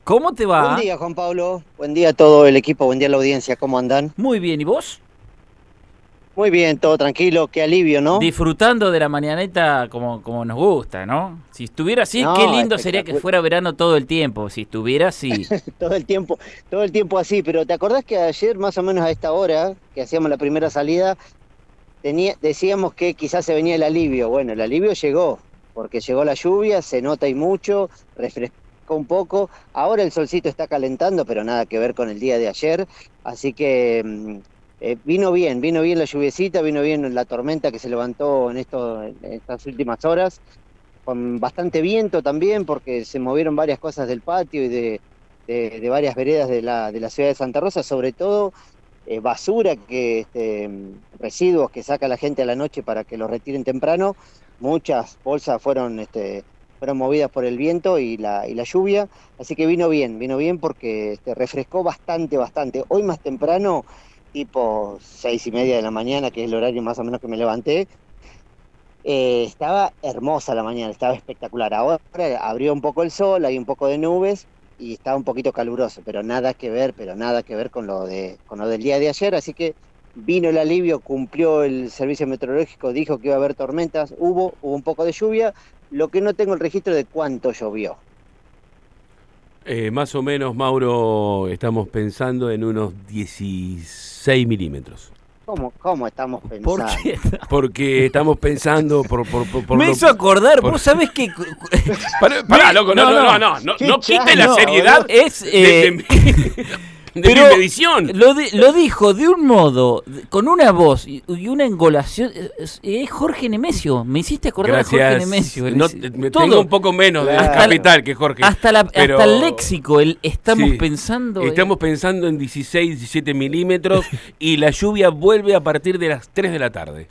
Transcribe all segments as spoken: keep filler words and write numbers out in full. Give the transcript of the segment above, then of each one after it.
¿Cómo te va? Buen día, Juan Pablo. Buen día a todo el equipo, buen día a la audiencia. ¿Cómo andan? Muy bien, ¿y vos? Muy bien, todo tranquilo. Qué alivio, ¿no? Disfrutando de la mañaneta como, como nos gusta, ¿no? Si estuviera así, qué No, lindo sería que espectacular. fuera verano todo el tiempo. Si estuviera así. Todo el tiempo, todo el tiempo así. Pero ¿te acordás que ayer, más o menos a esta hora, que hacíamos la primera salida, tenía, decíamos que quizás se venía el alivio? Bueno, el alivio llegó, porque llegó la lluvia, se nota y mucho, refrescó un poco. Ahora el solcito está calentando, pero nada que ver con el día de ayer. Así que mm, eh, vino bien, vino bien la lluviecita, vino bien la tormenta que se levantó en, esto, en estas últimas horas, con bastante viento también, porque se movieron varias cosas del patio y de, de, de varias veredas de la, de la ciudad de Santa Rosa, sobre todo eh, basura, que este, residuos que saca la gente a la noche para que los retiren temprano. Muchas bolsas fueron, este, fueron movidas por el viento y la, y la lluvia, así que vino bien, vino bien porque este, refrescó bastante, bastante. Hoy más temprano, tipo seis y media de la mañana, que es el horario más o menos que me levanté, eh, estaba hermosa la mañana, estaba espectacular. Ahora abrió un poco el sol, hay un poco de nubes y estaba un poquito caluroso, pero nada que ver, pero nada que ver con lo de, con lo del día de ayer, así que vino el alivio, cumplió el servicio meteorológico, dijo que iba a haber tormentas, hubo, hubo un poco de lluvia, lo que no tengo el registro de cuánto llovió. Eh, más o menos, Mauro, estamos pensando en unos dieciséis milímetros. ¿Cómo, cómo estamos ¿Por pensando? qué? Porque estamos pensando por... por, por, por Me lo- hizo acordar, por- vos sabés que... Pará, pará, loco, no, no, no, no, no, Qué no quite la chano, seriedad Es... de, eh, de mi, de mi pero medición. lo, di- lo dijo de un modo, con una voz y, y una engolación. Es, es Jorge Nemesio. Me hiciste acordar a Jorge Gracias. Nemesio. No, Es- me todo. tengo un poco menos de Claro. capital que Jorge. Hasta, la, pero- hasta el léxico, el estamos Sí. pensando. en- Estamos pensando en dieciséis, diecisiete milímetros y la lluvia vuelve a partir de las tres de la tarde.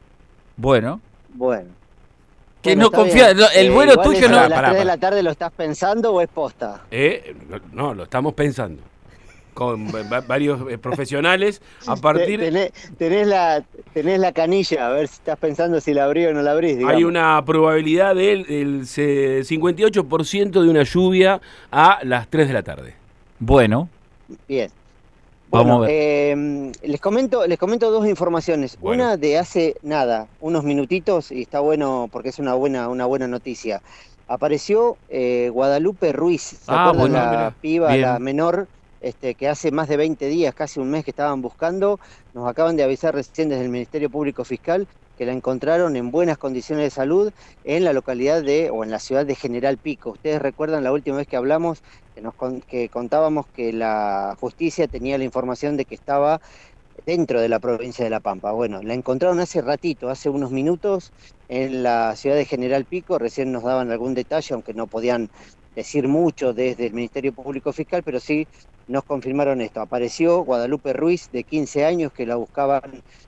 Bueno, Bueno. que Bueno, no está confía. bien. no, El Eh, bueno igual tuyo eso no. de Pará, las pará, tres de pará. la tarde, ¿lo estás pensando o es posta? Eh, no, lo estamos pensando. Con va- varios eh, profesionales a Te- partir... Tenés, tenés la, tenés la canilla, a ver si estás pensando si la abrís o no la abrís, digamos. Hay una probabilidad del del se- cincuenta y ocho por ciento de una lluvia a las tres de la tarde. Bueno, Bien. Vamos Bueno, a ver. eh, les comento, les comento dos informaciones. Bueno. Una de hace nada, unos minutitos, y está bueno porque es una buena, una buena noticia. Apareció eh, Guadalupe Ruiz, ¿se Ah, acuerdan bueno, la mirá. piba, Bien. la menor, este, que hace más de veinte días, casi un mes que estaban buscando? Nos acaban de avisar recién desde el Ministerio Público Fiscal que la encontraron en buenas condiciones de salud en la localidad de, o en la ciudad de General Pico. Ustedes recuerdan la última vez que hablamos, que nos con- que contábamos que la justicia tenía la información de que estaba dentro de la provincia de La Pampa. Bueno, la encontraron hace ratito, hace unos minutos, en la ciudad de General Pico. Recién nos daban algún detalle, aunque no podían decir mucho desde el Ministerio Público Fiscal, pero sí nos confirmaron esto. Apareció Guadalupe Ruiz, de quince años, que la buscaban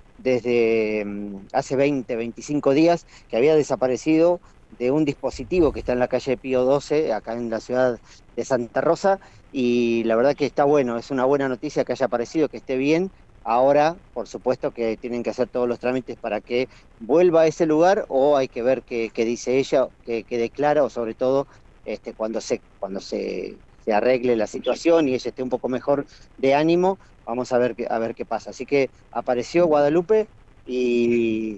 desde mm, hace veinte, veinticinco días, que había desaparecido de un dispositivo que está en la calle Pío doce, acá en la ciudad de Santa Rosa, y la verdad que está bueno, es una buena noticia que haya aparecido, que esté bien. Ahora, por supuesto que tienen que hacer todos los trámites para que vuelva a ese lugar, o hay que ver qué, qué dice ella, qué, qué declara, o sobre todo este, cuando, se, cuando se, se arregle la situación y ella esté un poco mejor de ánimo, vamos a ver, qué- a ver qué pasa. Así que apareció Guadalupe y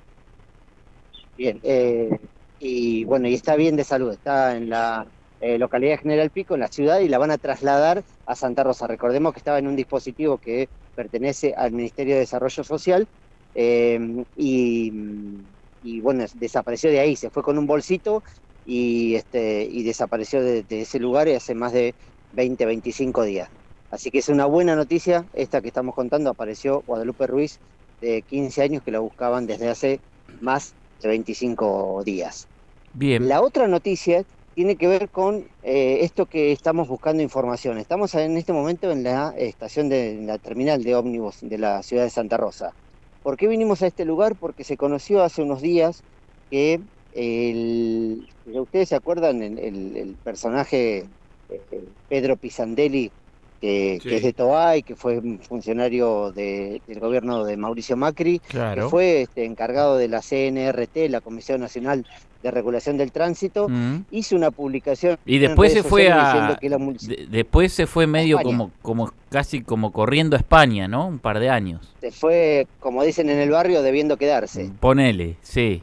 bien, eh, y bueno, y está bien de salud, está en la eh, localidad de General Pico, en la ciudad, y la van a trasladar a Santa Rosa. Recordemos que estaba en un dispositivo que pertenece al Ministerio de Desarrollo Social, eh, y, y bueno, desapareció de ahí, se fue con un bolsito y, este, y desapareció de, de ese lugar hace más de veinte, veinticinco días. Así que es una buena noticia esta que estamos contando. Apareció Guadalupe Ruiz, de quince años, que la buscaban desde hace más de veinticinco días. bien. La otra noticia tiene que ver con eh, esto que estamos buscando información. Estamos en este momento en la estación de en la terminal de ómnibus de la ciudad de Santa Rosa. ¿Por qué vinimos a este lugar? Porque se conoció hace unos días que el, ustedes se acuerdan el, el, el personaje eh, Pedro Pisandelli, que, Sí. que es de Toay, que fue funcionario de, del gobierno de Mauricio Macri, que Claro. fue este, encargado de la C N R T, la Comisión Nacional de Regulación del Tránsito, Mm. hizo una publicación Y en después redes se fue sociales a... diciendo que la munici- de- después se fue medio España. como, como casi como corriendo a España, ¿no? Un par de años. se fue, como dicen en el barrio, debiendo quedarse. Ponele, sí.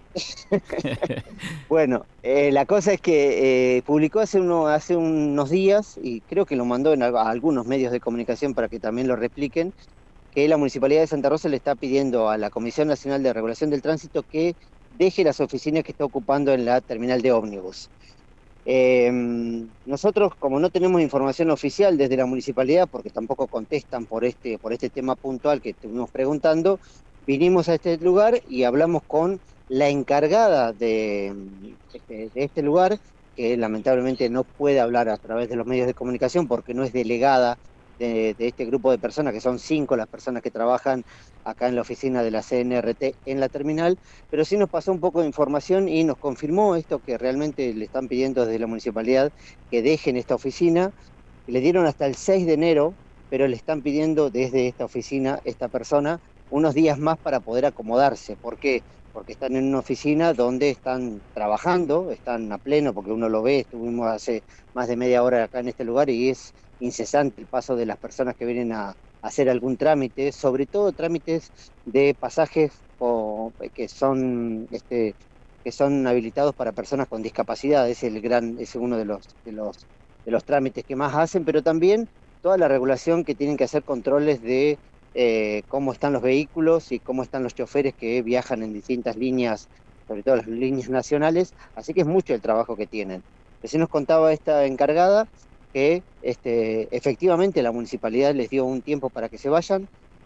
Bueno, eh, la cosa es que eh, publicó hace, uno, hace unos días, y creo que lo mandó en, a a algunos medios de comunicación para que también lo repliquen, que la Municipalidad de Santa Rosa le está pidiendo a la Comisión Nacional de Regulación del Tránsito que deje las oficinas que está ocupando en la terminal de ómnibus. Eh, nosotros, como no tenemos información oficial desde la municipalidad, porque tampoco contestan por este, por este tema puntual que estuvimos preguntando, vinimos a este lugar y hablamos con la encargada de, de, de este lugar, que lamentablemente no puede hablar a través de los medios de comunicación porque no es delegada de, de este grupo de personas, que son cinco las personas que trabajan acá en la oficina de la C N R T en la terminal, pero sí nos pasó un poco de información y nos confirmó esto que realmente le están pidiendo desde la municipalidad, que dejen esta oficina. Le dieron hasta el seis de enero, pero le están pidiendo desde esta oficina, esta persona, unos días más para poder acomodarse. ¿Por qué? Porque están en una oficina donde están trabajando, están a pleno, porque uno lo ve, estuvimos hace más de media hora acá en este lugar y es incesante el paso de las personas que vienen a hacer algún trámite, sobre todo trámites de pasajes o, que son este, que son habilitados para personas con discapacidad. Es el gran, es uno de los, de los de los trámites que más hacen, pero también toda la regulación que tienen que hacer controles de eh, cómo están los vehículos y cómo están los choferes que viajan en distintas líneas, sobre todo las líneas nacionales, así que es mucho el trabajo que tienen. Recién nos contaba esta encargada que este, efectivamente la municipalidad les dio un tiempo para que se vayan.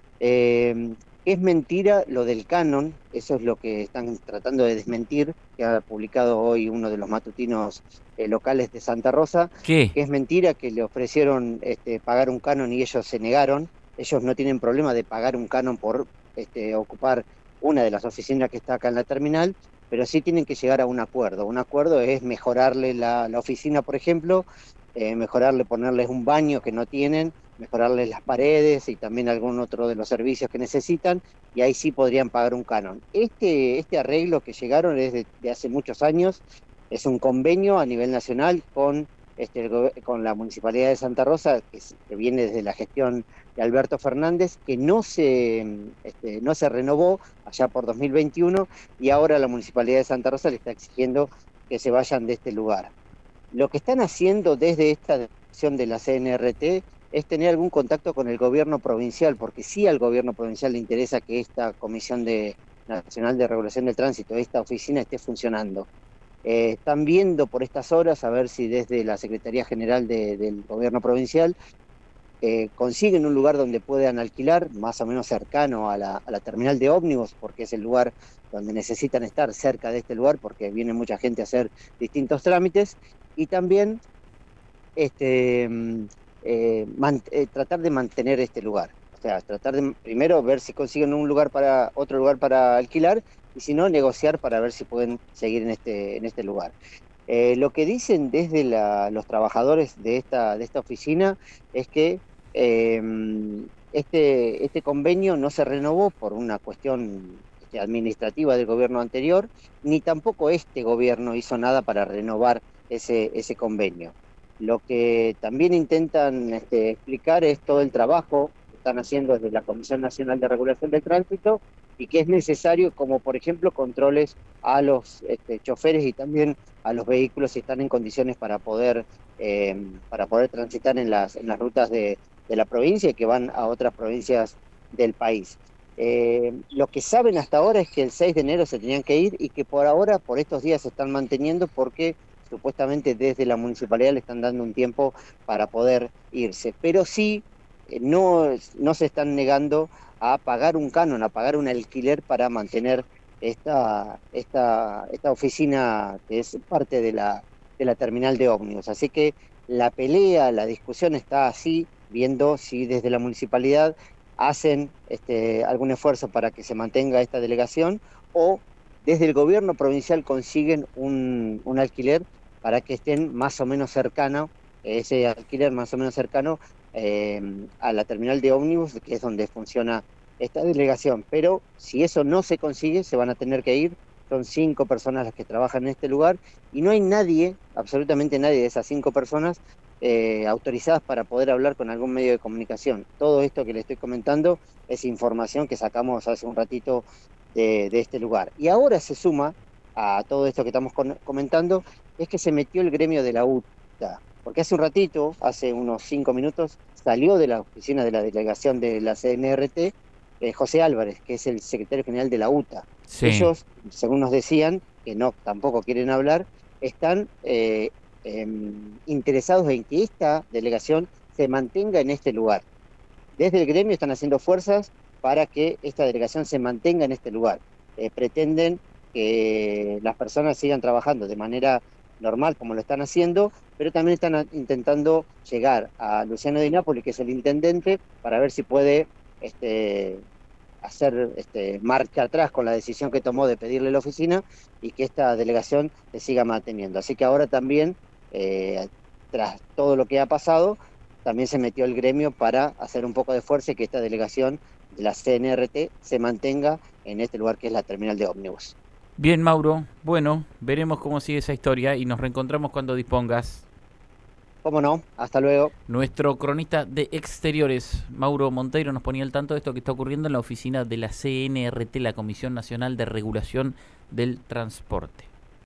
Eh, es mentira lo del canon, eso es lo que están tratando de desmentir, que ha publicado hoy uno de los matutinos eh, locales de Santa Rosa, ¿Qué? que es mentira que le ofrecieron este, pagar un canon y ellos se negaron. Ellos no tienen problema de pagar un canon por este, ocupar una de las oficinas que está acá en la terminal, pero sí tienen que llegar a un acuerdo. Un acuerdo es mejorarle la, la oficina, por ejemplo, eh, mejorarle, ponerles un baño que no tienen, mejorarles las paredes y también algún otro de los servicios que necesitan, y ahí sí podrían pagar un canon. Este, este arreglo que llegaron es de, de hace muchos años, es un convenio a nivel nacional con, este, con la Municipalidad de Santa Rosa, que, que viene desde la gestión de Alberto Fernández, que no se, este, no se renovó allá por dos mil veintiuno, y ahora la Municipalidad de Santa Rosa le está exigiendo que se vayan de este lugar. Lo que están haciendo desde esta decisión de la C N R T es tener algún contacto con el gobierno provincial, porque sí al gobierno provincial le interesa que esta Comisión de, Nacional de Regulación del Tránsito, esta oficina, esté funcionando. Eh, están viendo por estas horas a ver si desde la Secretaría General de, del Gobierno Provincial eh, consiguen un lugar donde puedan alquilar, más o menos cercano a la, a la terminal de ómnibus, porque es el lugar donde necesitan estar, cerca de este lugar, porque viene mucha gente a hacer distintos trámites, y también este, eh, man, eh, tratar de mantener este lugar. O sea, tratar de primero ver si consiguen un lugar para, otro lugar para alquilar, y si no, negociar para ver si pueden seguir en este, en este lugar. Eh, lo que dicen desde la, los trabajadores de esta, de esta oficina es que eh, este, este convenio no se renovó por una cuestión este, administrativa del gobierno anterior, ni tampoco este gobierno hizo nada para renovar ese, ese convenio. Lo que también intentan este, explicar es todo el trabajo que están haciendo desde la Comisión Nacional de Regulación del Tránsito, y que es necesario, como por ejemplo controles a los este, choferes y también a los vehículos si están en condiciones para poder eh, para poder transitar en las, en las rutas de, de la provincia y que van a otras provincias del país. Eh, lo que saben hasta ahora es que el seis de enero se tenían que ir y que por ahora, por estos días, se están manteniendo porque supuestamente desde la municipalidad le están dando un tiempo para poder irse. Pero sí, eh, no, no se están negando a pagar un canon, a pagar un alquiler para mantener esta, esta, esta oficina que es parte de la, de la terminal de ómnibus. Así que la pelea, la discusión está así, viendo si desde la municipalidad hacen este, algún esfuerzo para que se mantenga esta delegación, o desde el gobierno provincial consiguen un, un alquiler para que estén más o menos cercano, ese alquiler más o menos cercano eh, a la terminal de ómnibus, que es donde funciona esta delegación. Pero si eso no se consigue, se van a tener que ir son cinco personas las que trabajan en este lugar, y no hay nadie, absolutamente nadie de esas cinco personas, eh, autorizadas para poder hablar con algún medio de comunicación. Todo esto que le estoy comentando es información que sacamos hace un ratito de, de este lugar. Y ahora se suma a todo esto que estamos con, comentando, es que se metió el gremio de la U T A, porque hace un ratito, hace unos cinco minutos, salió de la oficina de la delegación de la C N R T, eh, José Álvarez, que es el secretario general de la U T A. Sí. Ellos, según nos decían, que no, tampoco quieren hablar, están eh, eh, interesados en que esta delegación se mantenga en este lugar. Desde el gremio están haciendo fuerzas para que esta delegación se mantenga en este lugar. Eh, pretenden que las personas sigan trabajando de manera normal como lo están haciendo, pero también están intentando llegar a Luciano Di Napoli, que es el intendente, para ver si puede este, hacer este, marcha atrás con la decisión que tomó de pedirle la oficina y que esta delegación se siga manteniendo. Así que ahora también, eh, tras todo lo que ha pasado, también se metió el gremio para hacer un poco de fuerza y que esta delegación de la C N R T se mantenga en este lugar que es la terminal de ómnibus. Bien, Mauro. Bueno, veremos cómo sigue esa historia y nos reencontramos cuando dispongas. ¿Cómo no? Hasta luego. Nuestro cronista de exteriores, Mauro Monteiro, nos ponía al tanto de esto que está ocurriendo en la oficina de la C N R T, la Comisión Nacional de Regulación del Transporte.